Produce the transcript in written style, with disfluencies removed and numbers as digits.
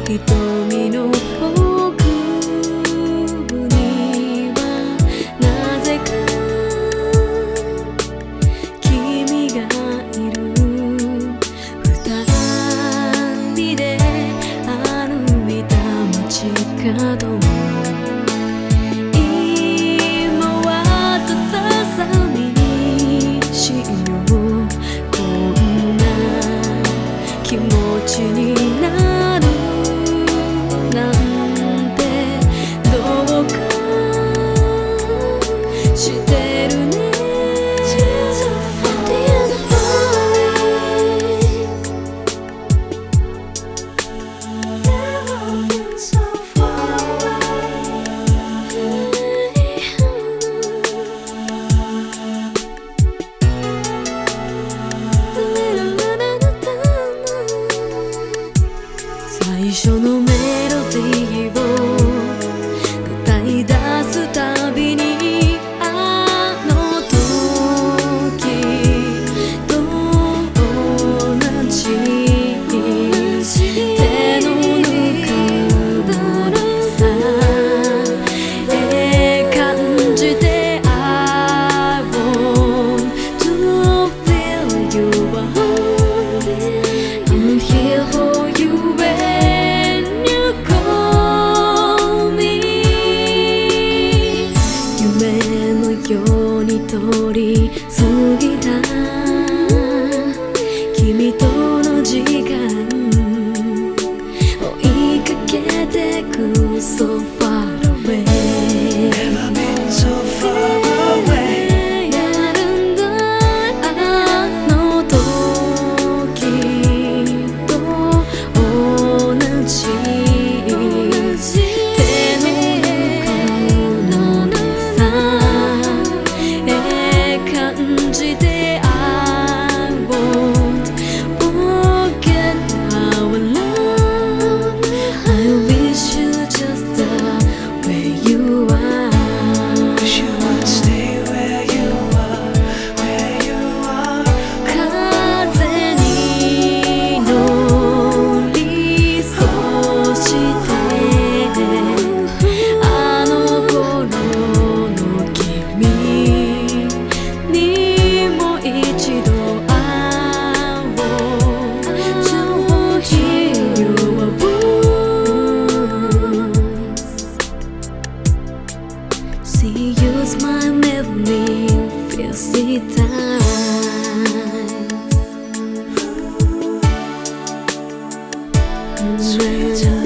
瞳の奥にはなぜか君がいる。二人で歩いた街角も今はただ寂しいよ。こんな気持ちになるなんてどうかしてるね。最初のメロディーを歌い出すたびにあの時と同じ手のぬくもりさえ感じて I want to feel you I'm here for youように通り過ぎた君との時間追いかけてく So far away Never been so far away やるんだあの時と同じ手のぬくもりさ感じて I won't forget our love I wish you just the way you are Wish you would stay where you are, where you are 風に乗りそしてあの頃の君にもう一度会おう To hear your voice See you smile make me feel see time Sweet time